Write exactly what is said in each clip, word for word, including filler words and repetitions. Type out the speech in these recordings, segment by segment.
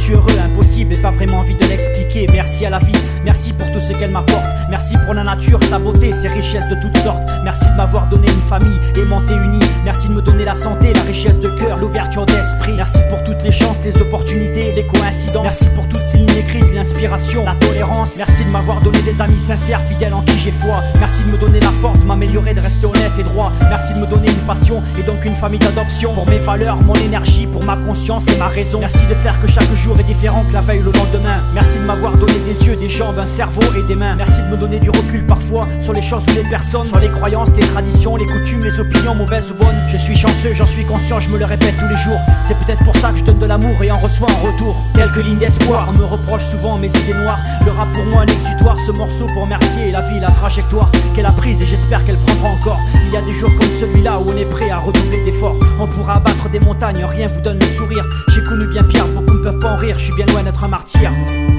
suis heureux, impossible et pas vraiment envie de l'expliquer. Merci à la vie, merci pour tout ce qu'elle m'apporte. Merci pour la nature, sa beauté, ses richesses de toutes sortes. Merci de m'avoir donné une famille aimante et unie. Merci de me donner la santé, la richesse de cœur, l'ouverture d'esprit. Merci pour toutes les chances, les opportunités, les coïncidences. Merci pour toutes ces lignes écrites, l'inspiration, la tolérance. Merci de m'avoir donné des amis sincères, fidèles en qui j'ai foi. Merci de me donner la force de m'améliorer, de rester honnête et droit. Merci de me donner une passion et donc une famille d'adoption. Pour mes valeurs, mon énergie, pour ma conscience et ma raison. Merci de faire que chaque jour est différent que la veille ou le lendemain. Merci de m'avoir donné des yeux, des jambes, un cerveau et des mains. Merci de me donner du recul parfois sur les choses ou les personnes, sur les croyances, les traditions, les coutumes, les opinions, mauvaises ou bonnes. Je suis chanceux, j'en suis conscient, je me le répète tous les jours. C'est peut-être pour ça que je donne de l'amour et en reçois en retour quelques lignes d'espoir. On me reproche souvent mes idées noires. Le rap pour moi un exutoire, ce morceau pour remercier la vie, la trajectoire qu'elle a prise et j'espère qu'elle prendra encore. Il y a des jours comme celui-là où on est prêt à redoubler d'efforts. On pourra abattre des montagnes, rien vous donne le sourire. J'ai connu bien pire, beaucoup ne peuvent pas en rire. Je suis bien loin d'être un martyr.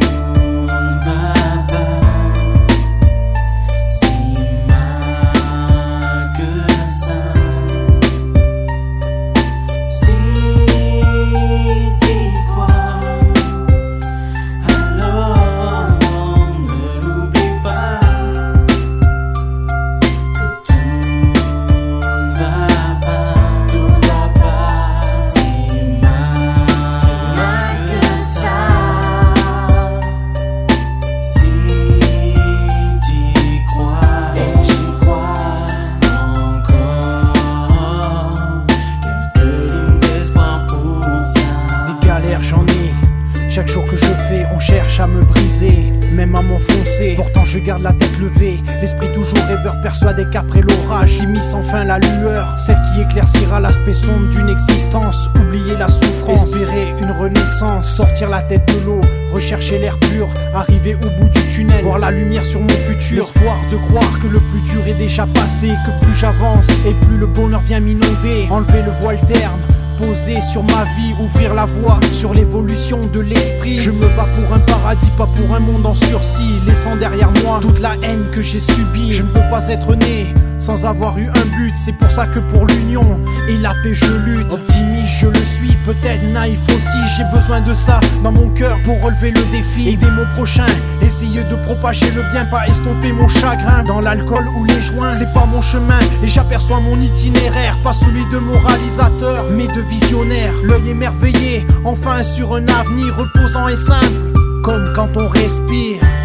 Chaque jour que je fais, on cherche à me briser, même à m'enfoncer. Pourtant je garde la tête levée, l'esprit toujours rêveur, persuadé qu'après l'orage s'immisce enfin la lueur, celle qui éclaircira l'aspect sombre d'une existence. Oublier la souffrance, espérer une renaissance, sortir la tête de l'eau, rechercher l'air pur, arriver au bout du tunnel, voir la lumière sur mon futur. L'espoir de croire que le plus dur est déjà passé, que plus j'avance et plus le bonheur vient m'inonder. Enlever le voile terne, poser sur ma vie, ouvrir la voie sur l'évolution de l'esprit. Je me bats pour un paradis, pas pour un monde en sursis, laissant derrière moi toute la haine que j'ai subie. Je ne veux pas être né sans avoir eu un but, c'est pour ça que pour l'union et la paix je lutte. Optimiste je le suis, peut-être naïf aussi, j'ai besoin de ça dans mon cœur pour relever le défi. Aider mon prochain, essayer de propager le bien, pas estomper mon chagrin dans l'alcool ou les joints. C'est pas mon chemin et j'aperçois mon itinéraire, pas celui de moralisateur mais de visionnaire. L'œil émerveillé, enfin sur un avenir reposant et simple, comme quand on respire.